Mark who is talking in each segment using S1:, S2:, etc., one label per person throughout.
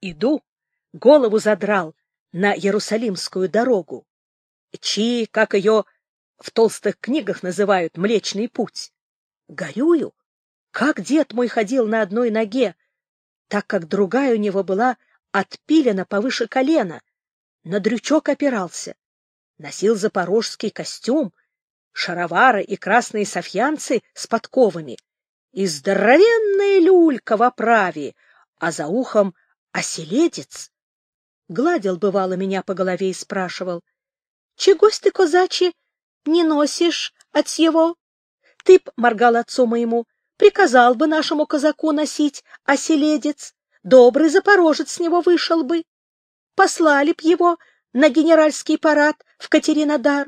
S1: Иду, голову задрал на Иерусалимскую дорогу. Как ее в толстых книгах называют, Млечный путь. Горюю, как дед мой ходил на одной ноге, так как другая у него была отпилена повыше колена, на дрючок опирался, носил запорожский костюм, шаровары и красные софьянцы с подковами, и здоровенная люлька в оправе, а за ухом оселедец. Гладил, бывало, меня по голове и спрашивал: «Чегось ты, козачи, не носишь от сего? Ты б, — моргал отцу моему, — приказал бы нашему казаку носить оселедец, добрый запорожец с него вышел бы. Послали б его на генеральский парад в Катеринодар».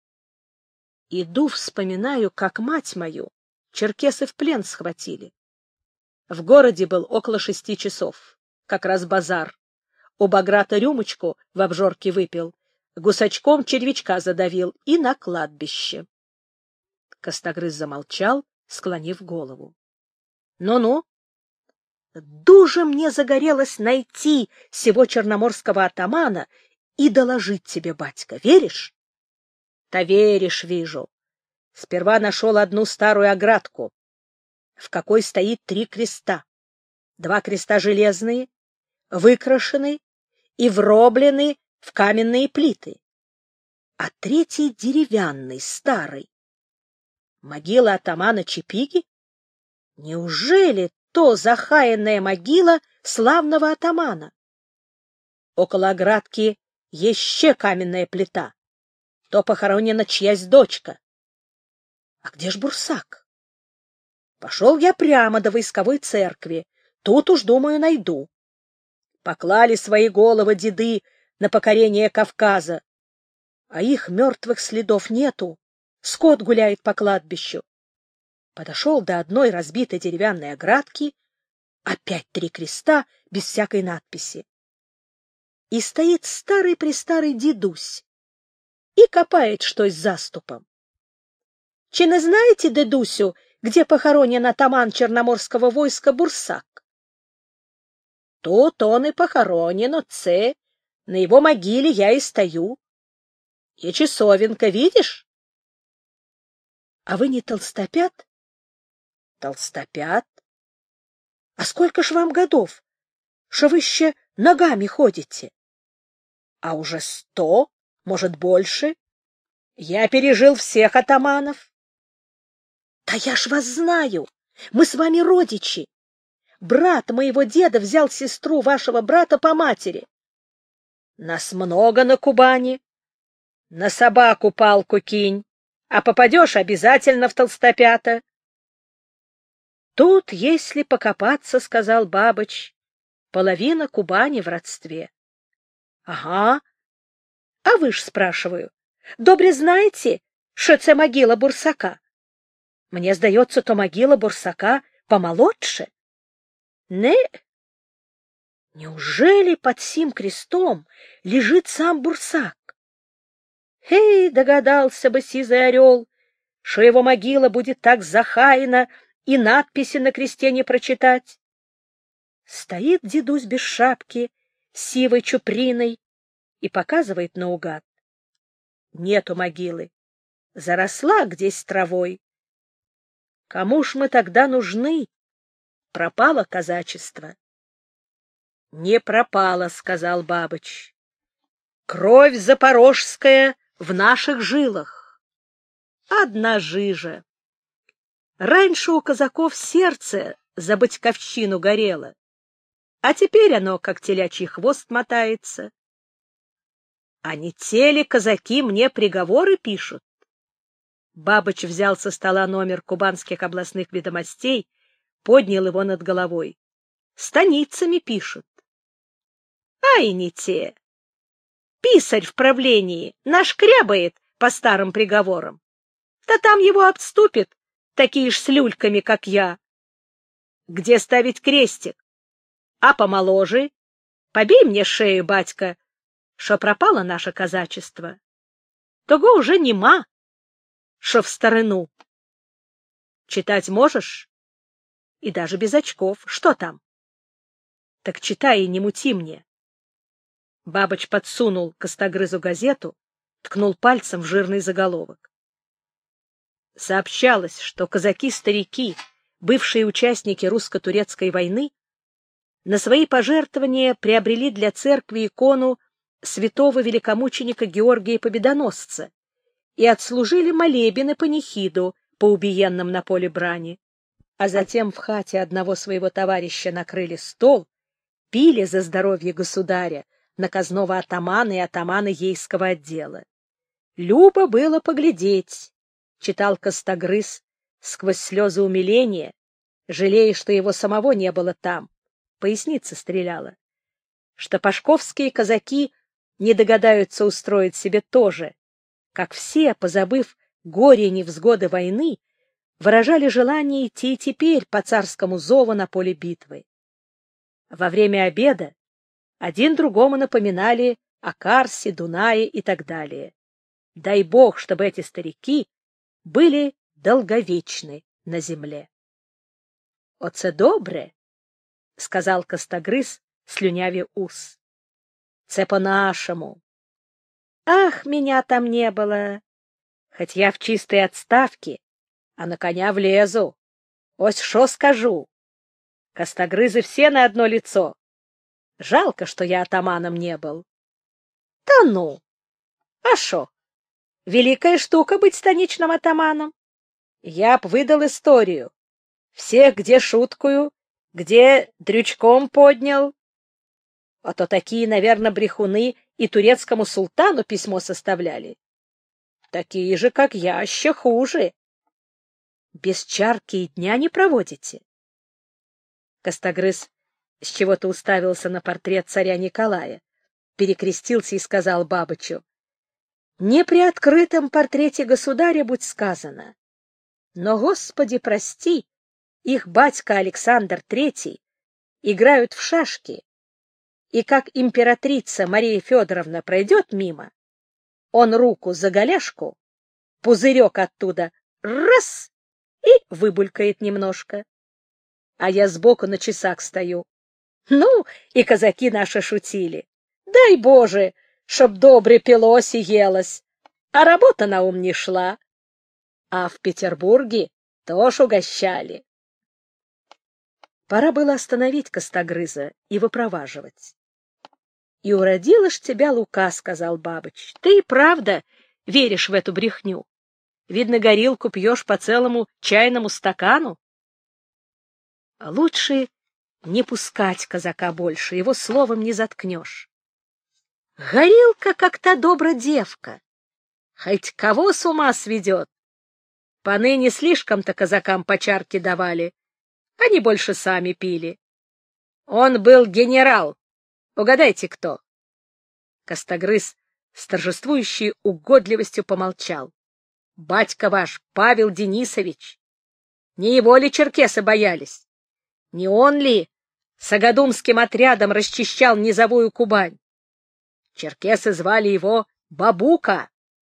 S1: Иду, вспоминаю, как мать мою черкесы в плен схватили. В городе был около 6 часов, как раз базар. У Баграта рюмочку в обжорке выпил, гусачком червячка задавил и на кладбище. Костогрыз замолчал, склонив голову. Ну-ну, дуже мне загорелось найти сего черноморского атамана и доложить тебе, батька. Веришь? Да веришь, вижу. Сперва нашел одну старую оградку, в какой стоит 3 креста. 2 креста железные, выкрашены и вроблены в каменные плиты, а 3 деревянный, старый. Могила атамана Чипиги? Неужели то захаянная могила славного атамана? Около оградки еще каменная плита. То похоронена чьясь дочка. А где ж Бурсак? Пошел я прямо до войсковой церкви. Тут уж, думаю, найду. Поклали свои головы деды на покорение Кавказа, а их мертвых следов нету. Скот гуляет по кладбищу. Подошел до одной разбитой деревянной оградки, опять 3 креста без всякой надписи. И стоит старый-престарый дедусь и копает что-то с заступом. Чи не знаете, дедусю, где похоронен атаман черноморского войска Бурсак? Тут он и похоронен, отце. На его могиле я и стою. И часовенка, видишь? А вы не толстопят? Толстопят? А сколько ж вам годов, что вы еще ногами ходите? А уже 100, может, больше. Я пережил всех атаманов. Да я ж вас знаю, мы с вами родичи. Брат моего деда взял сестру вашего брата по матери. Нас много на Кубани. На собаку палку кинь, а попадешь обязательно в толстопята. Тут, если покопаться, — сказал Бабыч, — половина Кубани в родстве. Ага. А вы ж, спрашиваю, добре знаете, що це могила Бурсака? Мне сдается, то могила Бурсака помолодше. Не? Неужели под сим крестом лежит сам Бурсак? Эй, догадался бы сизый орел, что его могила будет так захаяна и надписи на кресте не прочитать. Стоит дедусь без шапки, сивой чуприной, и показывает наугад. Нету могилы, заросла где-с травой. Кому ж мы тогда нужны? Пропало казачество. Не пропало, — сказал Бабыч. Кровь запорожская в наших жилах. Одна жижа. Раньше у казаков сердце за батьковщину горело, а теперь оно, как телячий хвост, мотается. А не те ли казаки мне приговоры пишут? Бабыч взял со стола номер кубанских областных ведомостей, поднял его над головой. Станицами пишут. Ай, не те. Писарь в правлении нашкрябает по старым приговорам. Да там его обступят такие ж с люльками, как я. Где ставить крестик? А помоложе? Побей мне шею, батька, что пропало наше казачество. Того уже нема, что в старину. Читать можешь? И даже без очков. Что там? Так читай и не мути мне. Бабыч подсунул Костогрызу газету, ткнул пальцем в жирный заголовок. Сообщалось, что казаки-старики, бывшие участники русско-турецкой войны, на свои пожертвования приобрели для церкви икону святого великомученика Георгия Победоносца и отслужили молебен и панихиду по убиенным на поле брани, а затем в хате одного своего товарища накрыли стол, пили за здоровье государя, наказного атамана и атамана ейского отдела. Любо было поглядеть, читал Костогрыз сквозь слезы умиления, жалея, что его самого не было там, поясница стреляла, что пашковские казаки не догадаются устроить себе то же, как все, позабыв горе и невзгоды войны, выражали желание идти и теперь по царскому зову на поле битвы. Во время обеда один другому напоминали о Карсе, Дунае и так далее. Дай Бог, чтобы эти старики были долговечны на земле. — Оце добре, — сказал Костогрыз, слюнявя ус. — Це по-нашему. Ах, меня там не было. Хоть я в чистой отставке, а на коня влезу. Ось шо скажу. Костогрызы все на одно лицо. Жалко, что я атаманом не был. Да ну! А шо? Великая штука быть станичным атаманом. Я б выдал историю. Всех где шуткую, где дрючком поднял. А то такие, наверное, брехуны и турецкому султану письмо составляли. Такие же, как я, еще хуже. Без чарки и дня не проводите? Костогрыз с чего-то уставился на портрет царя Николая, перекрестился и сказал Бабычу: «Не при открытом портрете государя будь сказано, но, Господи, прости, их батька Александр III играют в шашки, и как императрица Мария Федоровна пройдет мимо, он руку за голяшку, пузырек оттуда раз и выбулькает немножко. А я сбоку на часах стою. Ну, и казаки наши шутили. Дай Боже, чтоб добре пилось и елось, а работа на ум не шла. А в Петербурге тоже угощали. Пора было остановить Костогрыза и выпроваживать. — И уродила ж тебя Лука, — сказал Бабыч. — Ты и правда веришь в эту брехню. Видно, горилку пьешь по целому чайному стакану. Лучше не пускать казака больше, его словом не заткнешь. Горилка, как та добра девка. Хоть кого с ума сведет. Поныне слишком-то казакам по чарке давали. Они больше сами пили. Он был генерал. Угадайте, кто? Костогрыз с торжествующей угодливостью помолчал. Батька ваш, Павел Денисович. Не его ли черкесы боялись? Не он ли с агадумским отрядом расчищал низовую Кубань? Черкесы звали его Бабука.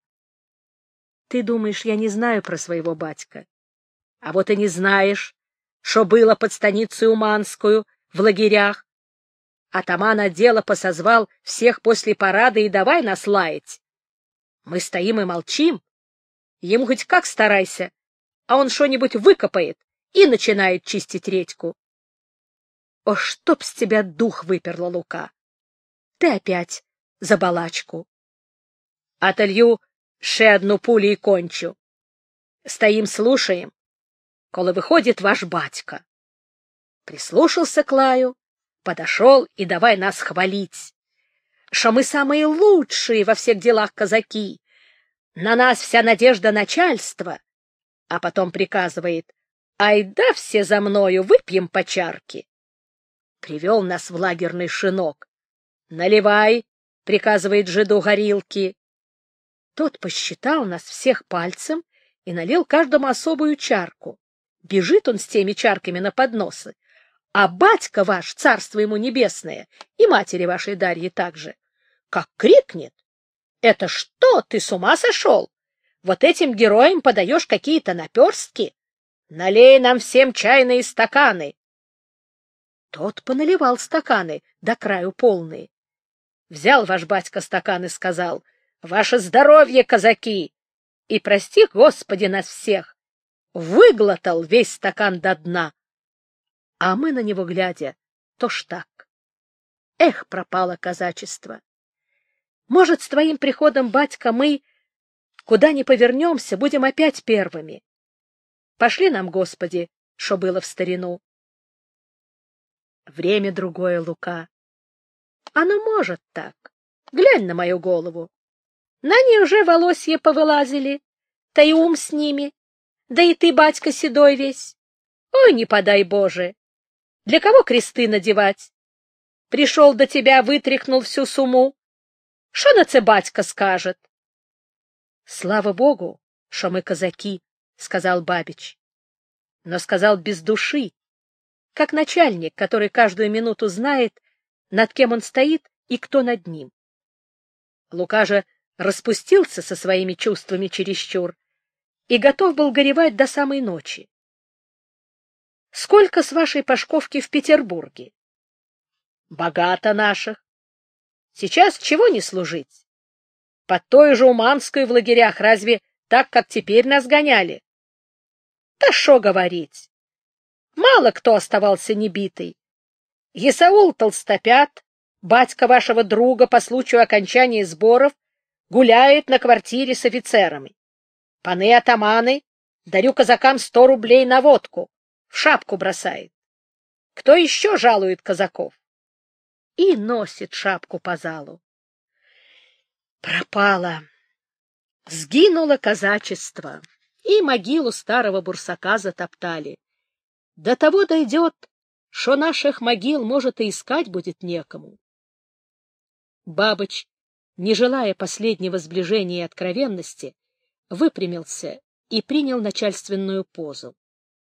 S1: Ты думаешь, я не знаю про своего батька? А вот и не знаешь, что было под станицей Уманскую в лагерях. Атаман отдела посозвал всех после парада и давай нас лаять. Мы стоим и молчим. Ему хоть как старайся, а он что-нибудь выкопает и начинает чистить редьку. О, чтоб с тебя дух выперла, Лука! Ты опять за балачку. Отолью ше одну пулю и кончу. Стоим, слушаем, коли выходит ваш батька. Прислушался к лаю, подошел и давай нас хвалить, что мы самые лучшие во всех делах казаки, на нас вся надежда начальства, а потом приказывает: айда все за мною, выпьем по чарке. Привел нас в лагерный шинок. Наливай, приказывает жиду горилки. Тот посчитал нас всех пальцем и налил каждому особую чарку. Бежит он с теми чарками на подносы, а батька ваш, царство ему небесное, и матери вашей Дарьи также, как крикнет: «Это что, ты с ума сошел? Вот этим героям подаешь какие-то наперстки? Налей нам всем чайные стаканы!» Тот поналивал стаканы до краю полные. Взял ваш батька стакан и сказал: «Ваше здоровье, казаки! И прости, Господи, нас всех!» Выглотал весь стакан до дна. А мы на него глядя, то ж так. Эх, пропало казачество! Может, с твоим приходом, батька, мы, куда ни повернемся, будем опять первыми. Пошли нам, Господи, что было в старину. Время другое, Лука. Оно может так. Глянь на мою голову. На ней уже волосья повылазили, да и ум с ними, да и ты, батька, седой весь. Ой, не подай Боже! Для кого кресты надевать? Пришел до тебя, вытряхнул всю сумму. Шо на це батька скажет? — Слава Богу, что мы казаки, — сказал Бабич. Но сказал без души, как начальник, который каждую минуту знает, над кем он стоит и кто над ним. Лука же распустился со своими чувствами чересчур и готов был горевать до самой ночи. — Сколько с вашей Пашковки в Петербурге? — Богато наших. Сейчас чего не служить? Под той же Уманской в лагерях разве так, как теперь нас гоняли? Да шо говорить! Мало кто оставался небитый. Есаул Толстопят, батька вашего друга, по случаю окончания сборов, гуляет на квартире с офицерами. Паны-атаманы дарю казакам 100 рублей на водку, в шапку бросает. Кто еще жалует казаков? И носит шапку по залу. Пропало. Сгинуло казачество, и могилу старого бурсака затоптали. До того дойдет, что наших могил, может, и искать будет некому. Бабыч, не желая последнего сближения и откровенности, выпрямился и принял начальственную позу.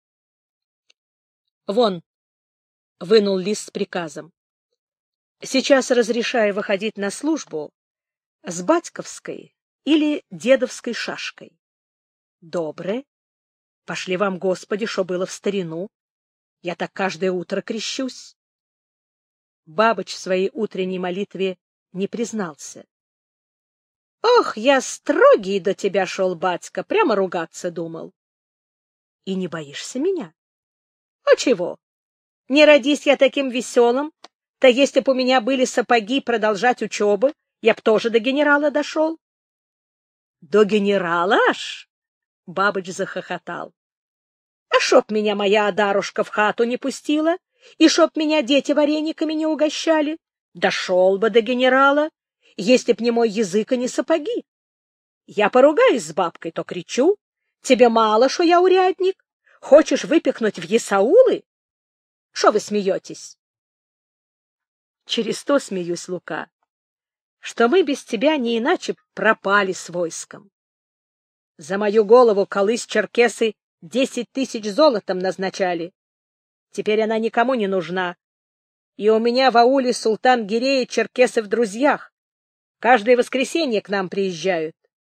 S1: Вон, вынул лист с приказом. Сейчас разрешаю выходить на службу с батьковской или дедовской шашкой. Добре. Пошли вам, Господи, что было в старину. Я так каждое утро крещусь. Бабыч в своей утренней молитве не признался. Ох, я строгий до тебя шел, батька, прямо ругаться думал. И не боишься меня? А чего? Не родись я таким веселым, то если б у меня были сапоги продолжать учебы, я б тоже до генерала дошел. До генерала аж? Бабыч захохотал. А чтоб меня моя Адарушка в хату не пустила, и чтоб меня дети варениками не угощали, дошел бы до генерала, если б не мой язык и не сапоги. Я поругаюсь с бабкой, то кричу: тебе мало, что я урядник? Хочешь выпихнуть в есаулы? Что вы смеетесь? Через то смеюсь, Лука, что мы без тебя не иначе пропали с войском. За мою голову колысь-черкесы 10 000 золотом назначали. Теперь она никому не нужна. И у меня в ауле султан Гирея черкесы в друзьях. Каждое воскресенье к нам приезжают.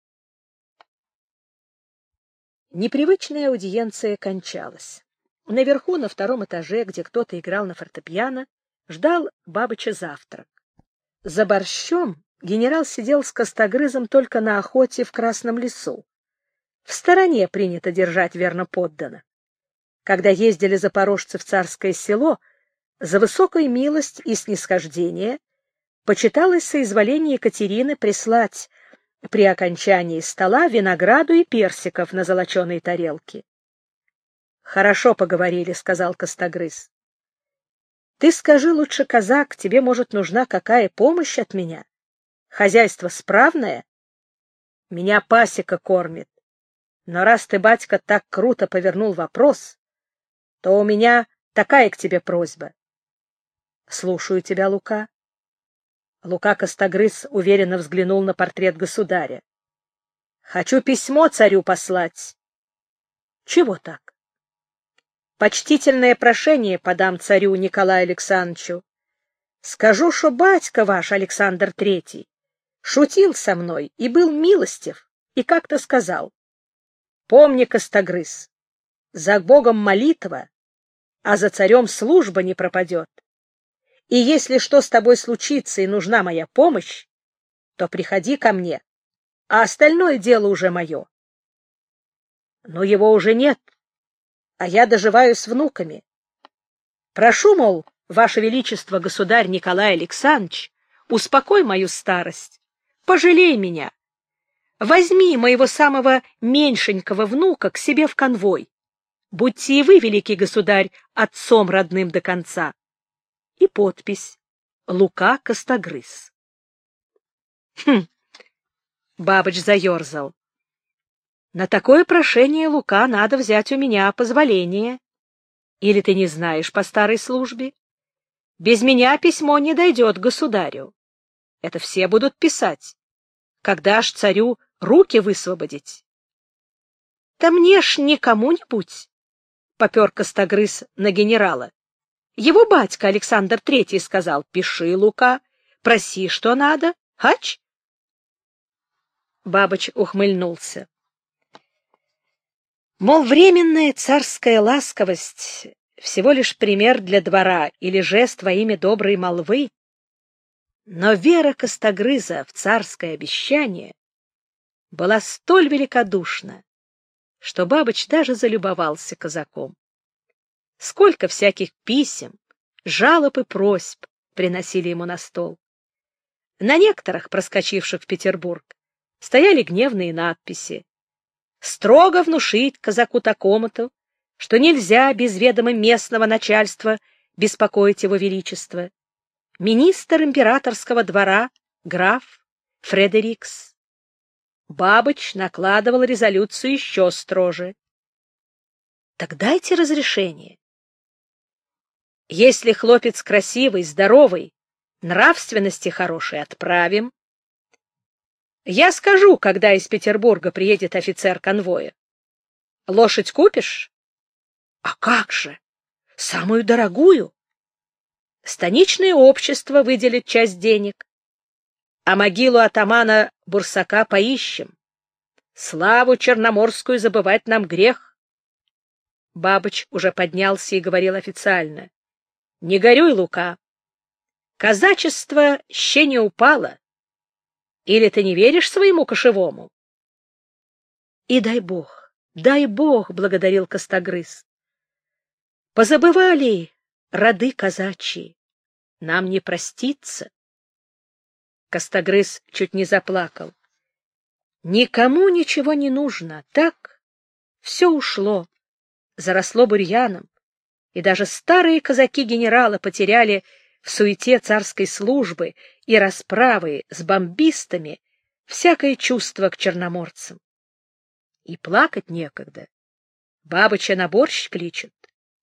S1: Непривычная аудиенция кончалась. Наверху, на 2-м этаже, где кто-то играл на фортепиано, ждал Бабыча завтрак. За борщом генерал сидел с Костогрызом только на охоте в Красном лесу. В стороне принято держать верноподданных. Когда ездили запорожцы в Царское село, за высокую милость и снисхождение почиталось соизволение Екатерины прислать при окончании стола винограду и персиков на золоченой тарелке. — Хорошо поговорили, — сказал Костогрыз. — Ты скажи лучше, казак, тебе, может, нужна какая помощь от меня? Хозяйство справное? Меня пасека кормит. Но раз ты, батька, так круто повернул вопрос, то у меня такая к тебе просьба. — Слушаю тебя, Лука. Лука Костогрыз уверенно взглянул на портрет государя. — Хочу письмо царю послать. — Чего так? — Почтительное прошение подам царю Николаю Александровичу. Скажу, что батька ваш, Александр Третий, шутил со мной и был милостив, и как-то сказал: помни, Костогрыз, за Богом молитва, а за царем служба не пропадет. И если что с тобой случится и нужна моя помощь, то приходи ко мне, а остальное дело уже мое. Но его уже нет, а я доживаю с внуками. Прошу, мол, Ваше Величество, государь Николай Александрович, успокой мою старость, пожалей меня. Возьми моего самого меньшенького внука к себе в конвой. Будьте и вы, великий государь, отцом родным до конца. И подпись: Лука Костогрыз. Бабыч заерзал. На такое прошение, Лука, надо взять у меня позволение. Или ты не знаешь по старой службе? Без меня письмо не дойдет к государю. Это все будут писать. Когда ж царю руки высвободить? Да мне ж не кому-нибудь, — попер Костогрыз на генерала. Его батька Александр Третий сказал: пиши, Лука, проси, что надо, хач. Бабыч ухмыльнулся. Мол, временная царская ласковость — всего лишь пример для двора или жест во имя доброй молвы. Но вера Костогрыза в царское обещание была столь великодушна, что Бабыч даже залюбовался казаком. Сколько всяких писем, жалоб и просьб приносили ему на стол. На некоторых, проскочивших в Петербург, стояли гневные надписи: строго внушить казаку такому-то, что нельзя без ведома местного начальства беспокоить его величество. Министр императорского двора, граф Фредерикс. Бабыч накладывал резолюцию еще строже. Так дайте разрешение. Если хлопец красивый, здоровый, нравственности хорошей, отправим. Я скажу, когда из Петербурга приедет офицер конвоя. Лошадь купишь? А как же? Самую дорогую. Станичное общество выделит часть денег, а могилу атамана Бурсака поищем. Славу черноморскую забывать нам грех. Бабыч уже поднялся и говорил официально: не горюй, Лука. Казачество ще не упало. Или ты не веришь своему кошевому? И дай Бог, благодарил Костогрыз. Позабывали роды казачьи, нам не проститься. Костогрыз чуть не заплакал. Никому ничего не нужно, так все ушло, заросло бурьяном, и даже старые казаки-генералы потеряли в суете царской службы и расправы с бомбистами всякое чувство к черноморцам. И плакать некогда. Бабыча на борщ кличут.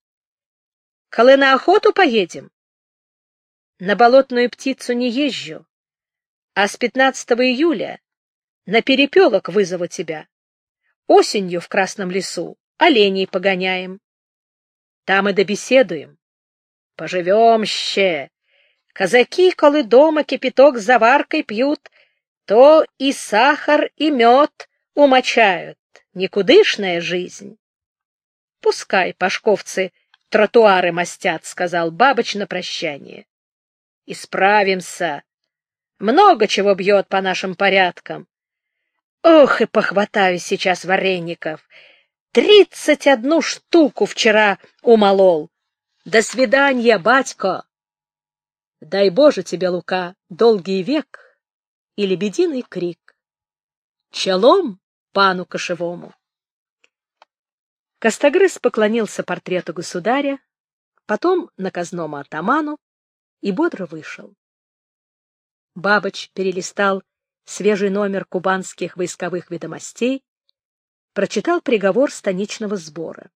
S1: Коли на охоту поедем? На болотную птицу не езжу, а с 15 июля на перепелок вызову тебя. Осенью в Красном лесу оленей погоняем. Там и добеседуем. Поживем ще. Казаки, коли дома кипяток с заваркой пьют, то и сахар, и мед умочают. Никудышная жизнь. Пускай пашковцы тротуары мастят, — сказал Бабыч на прощание. Исправимся. Много чего бьет по нашим порядкам. Ох, и похватаю сейчас вареников. 31 штуку вчера умолол. До свидания, батько. Дай Боже тебе, Лука, долгий век и лебединый крик. Челом пану кошевому. Костогрыз поклонился портрету государя, потом наказному атаману и бодро вышел. Бабыч перелистал свежий номер кубанских войсковых ведомостей, прочитал приговор станичного сбора.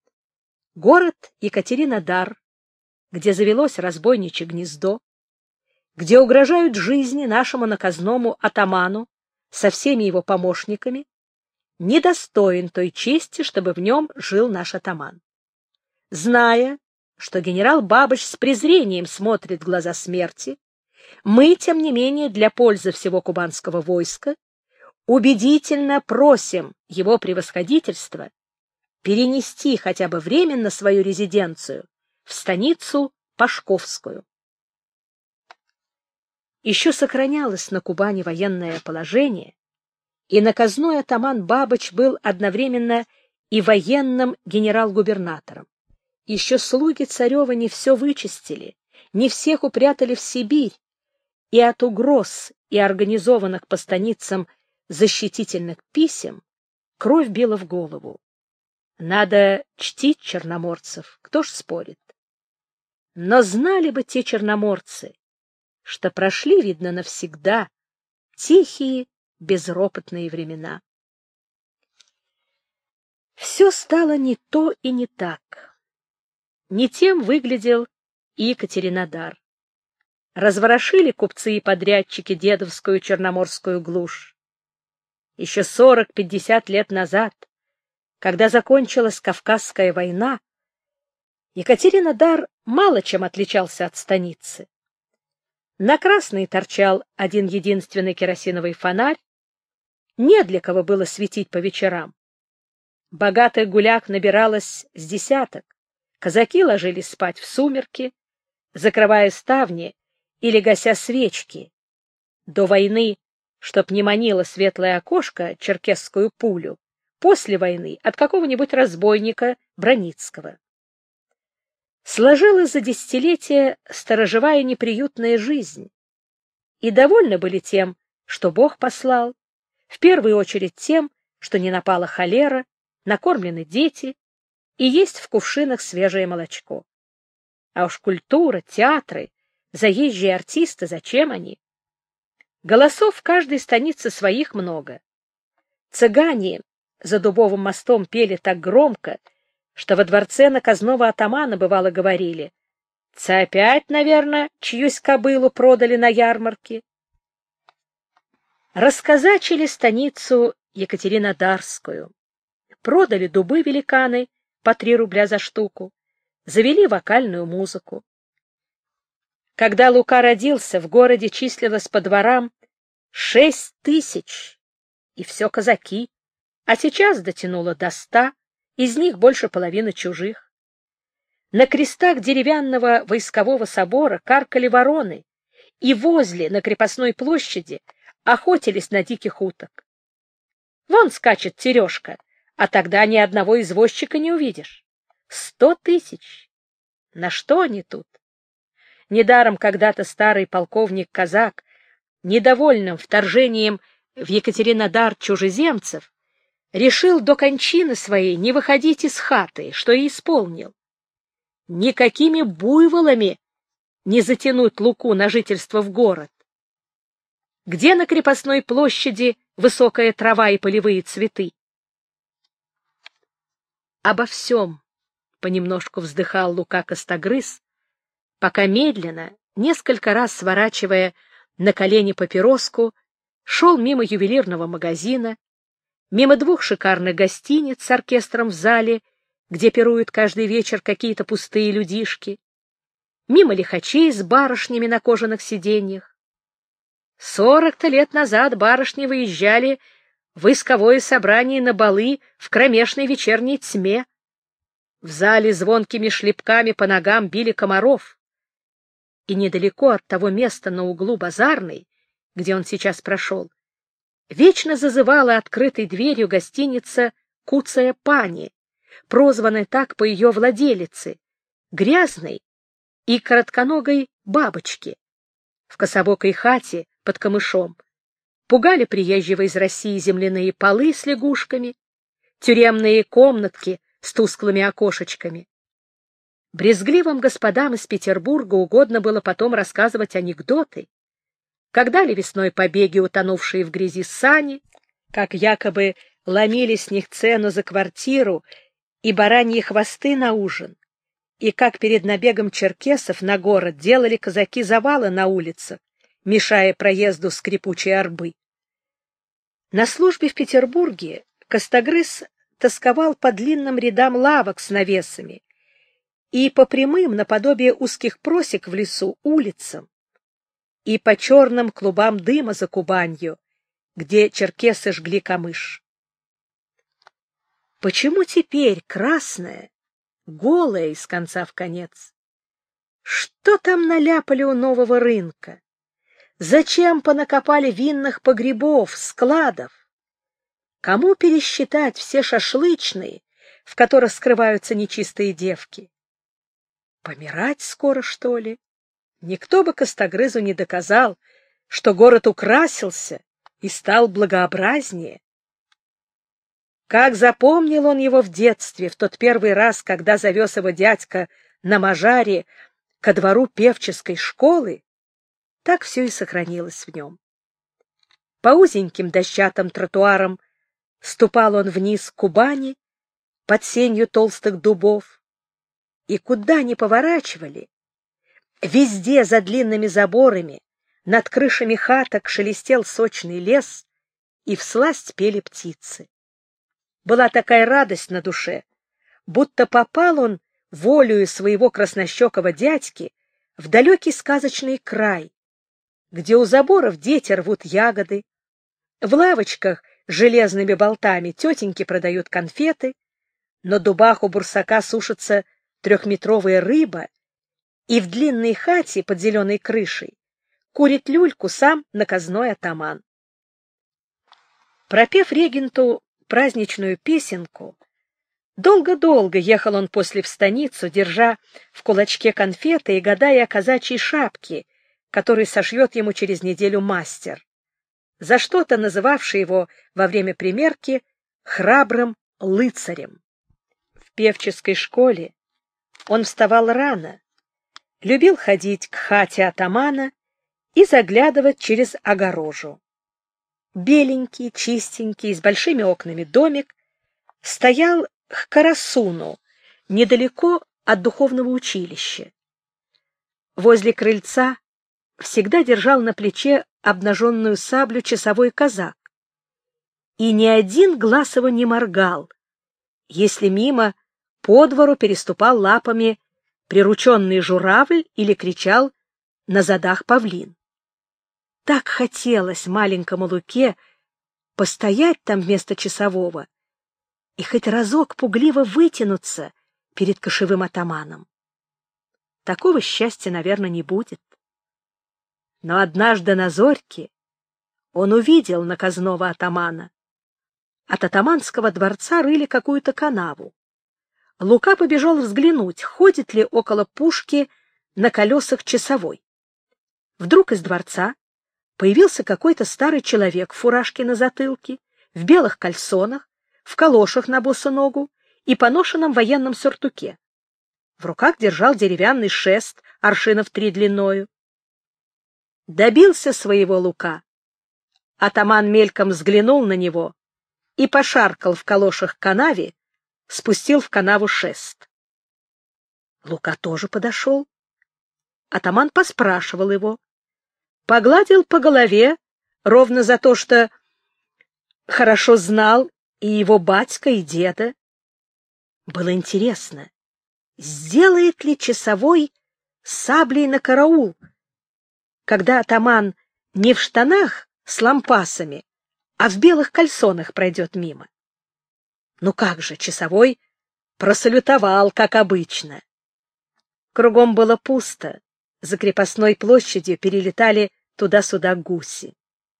S1: Город Екатеринодар, где завелось разбойничье гнездо, где угрожают жизни нашему наказному атаману со всеми его помощниками, недостоин той чести, чтобы в нем жил наш атаман. Зная, что генерал Бабыч с презрением смотрит в глаза смерти, мы, тем не менее, для пользы всего кубанского войска убедительно просим его превосходительство перенести хотя бы временно свою резиденцию в станицу Пашковскую. Еще сохранялось на Кубани военное положение, и наказной атаман Бабыч был одновременно и военным генерал-губернатором. Еще слуги царева не все вычистили, не всех упрятали в Сибирь, и от угроз и организованных по станицам защитительных писем кровь била в голову. Надо чтить черноморцев, кто ж спорит. Но знали бы те черноморцы, что прошли, видно, навсегда тихие, безропотные времена. Все стало не то и не так. Не тем выглядел и Екатеринодар. Разворошили купцы и подрядчики дедовскую черноморскую глушь. Еще 40-50 лет назад, когда закончилась Кавказская война, Екатеринодар мало чем отличался от станицы. На Красной торчал один единственный керосиновый фонарь, не для кого было светить по вечерам. Богатых гуляк набиралось с десяток, казаки ложились спать в сумерки, закрывая ставни или гася свечки. До войны, чтоб не манило светлое окошко черкесскую пулю, после войны от какого-нибудь разбойника Броницкого. Сложилась за десятилетия сторожевая неприютная жизнь, и довольны были тем, что Бог послал, в первую очередь тем, что не напала холера, накормлены дети и есть в кувшинах свежее молочко. А уж культура, театры, заезжие артисты, зачем они? Голосов в каждой станице своих много. Цыгане за Дубовым мостом пели так громко, что во дворце наказного атамана бывало говорили: «Ца опять, наверное, чьюсь кобылу продали на ярмарке». Расказачили станицу Екатеринодарскую, продали дубы великаны по 3 рубля за штуку, завели вокальную музыку. Когда Лука родился, в городе числилось по дворам 6 тысяч, и все казаки, а сейчас дотянуло до 100, из них больше половины чужих. На крестах деревянного войскового собора каркали вороны, и возле, на крепостной площади, охотились на диких уток. Вон скачет Терешка, а тогда ни одного извозчика не увидишь. 100 тысяч! На что они тут? Недаром когда-то старый полковник-казак, недовольным вторжением в Екатеринодар чужеземцев, решил до кончины своей не выходить из хаты, что и исполнил. Никакими буйволами не затянуть Луку на жительство в город. Где на крепостной площади высокая трава и полевые цветы? Обо всем понемножку вздыхал Лука Костогрыз, пока медленно, несколько раз сворачивая на колени папироску, шел мимо ювелирного магазина, мимо 2 шикарных гостиниц с оркестром в зале, где пируют каждый вечер какие-то пустые людишки, мимо лихачей с барышнями на кожаных сиденьях. 40-то лет назад барышни выезжали в войсковое собрание на балы в кромешной вечерней тьме. В зале звонкими шлепками по ногам били комаров. И недалеко от того места на углу Базарной, где он сейчас прошел, вечно зазывала открытой дверью гостиница «Куцая пани», прозванная так по ее владелице, грязной и коротконогой бабочке. В кособокой хате под камышом пугали приезжего из России земляные полы с лягушками, тюремные комнатки с тусклыми окошечками. Брезгливым господам из Петербурга угодно было потом рассказывать анекдоты, как дали весной побеги, утонувшие в грязи сани, как якобы ломили с них цену за квартиру и бараньи хвосты на ужин, и как перед набегом черкесов на город делали казаки завалы на улицах, мешая проезду скрипучей арбы. На службе в Петербурге Костогрыз тосковал по длинным рядам лавок с навесами и по прямым, наподобие узких просек в лесу, улицам, и по черным клубам дыма за Кубанью, где черкесы жгли камыш. Почему теперь красная, голая из конца в конец? Что там наляпали у нового рынка? Зачем понакопали винных погребов, складов? Кому пересчитать все шашлычные, в которых скрываются нечистые девки? Помирать скоро, что ли? Никто бы Костогрызу не доказал, что город украсился и стал благообразнее. Как запомнил он его в детстве, в тот первый раз, когда завез его дядька на Мажаре ко двору певческой школы, так все и сохранилось в нем. По узеньким дощатым тротуарам ступал он вниз к Кубани под сенью толстых дубов, и куда ни поворачивали, везде за длинными заборами, над крышами хаток шелестел сочный лес, и всласть пели птицы. Была такая радость на душе, будто попал он волею своего краснощекого дядьки в далекий сказочный край, где у заборов дети рвут ягоды, в лавочках с железными болтами тетеньки продают конфеты, на дубах у бурсака сушится трехметровая рыба, и в длинной хате под зеленой крышей курит люльку сам наказной атаман. Пропев регенту праздничную песенку, долго-долго ехал он после в станицу, держа в кулачке конфеты и гадая о казачьей шапке, которую сошьет ему через неделю мастер, за что-то называвший его во время примерки храбрым лыцарем. В певческой школе он вставал рано, любил ходить к хате атамана и заглядывать через огорожу. Беленький, чистенький, с большими окнами домик стоял к Карасуну, недалеко от духовного училища. Возле крыльца всегда держал на плече обнаженную саблю часовой казак, и ни один глаз его не моргал, если мимо по двору переступал лапами прирученный журавль или кричал на задах павлин. Так хотелось маленькому Луке постоять там вместо часового и хоть разок пугливо вытянуться перед кошевым атаманом. Такого счастья, наверное, не будет. Но однажды на зорьке он увидел наказного атамана. От атаманского дворца рыли какую-то канаву. Лука побежал взглянуть, ходит ли около пушки на колесах часовой. Вдруг из дворца появился какой-то старый человек в фуражке на затылке, в белых кальсонах, в калошах на босу ногу и поношенном военном сюртуке. В руках держал деревянный шест аршинов 3 длиною. Добился своего Лука. Атаман мельком взглянул на него и пошаркал в калошах к канаве, спустил в канаву шест. Лука тоже подошел. Атаман поспрашивал его, погладил по голове, ровно за то, что хорошо знал и его батька, и деда. Было интересно, сделает ли часовой саблей на караул, когда атаман не в штанах с лампасами, а в белых кальсонах пройдет мимо. Ну как же, часовой просалютовал, как обычно. Кругом было пусто, за крепостной площадью перелетали туда-сюда гуси.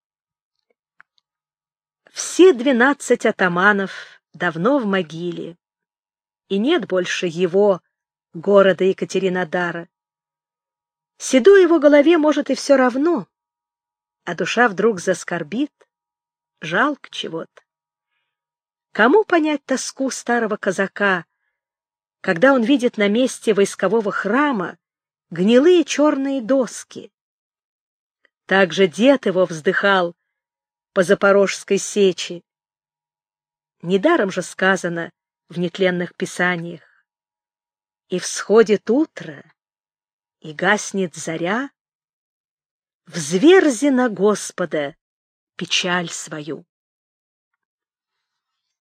S1: Все 12 атаманов давно в могиле, и нет больше его, города Екатеринодара. Седой его голове, может, и все равно, а душа вдруг заскорбит, жалко чего-то. Кому понять тоску старого казака, когда он видит на месте войскового храма гнилые черные доски? Так же дед его вздыхал по Запорожской сечи. Недаром же сказано в нетленных писаниях: «И всходит утро, и гаснет заря, взверзи на Господа печаль свою».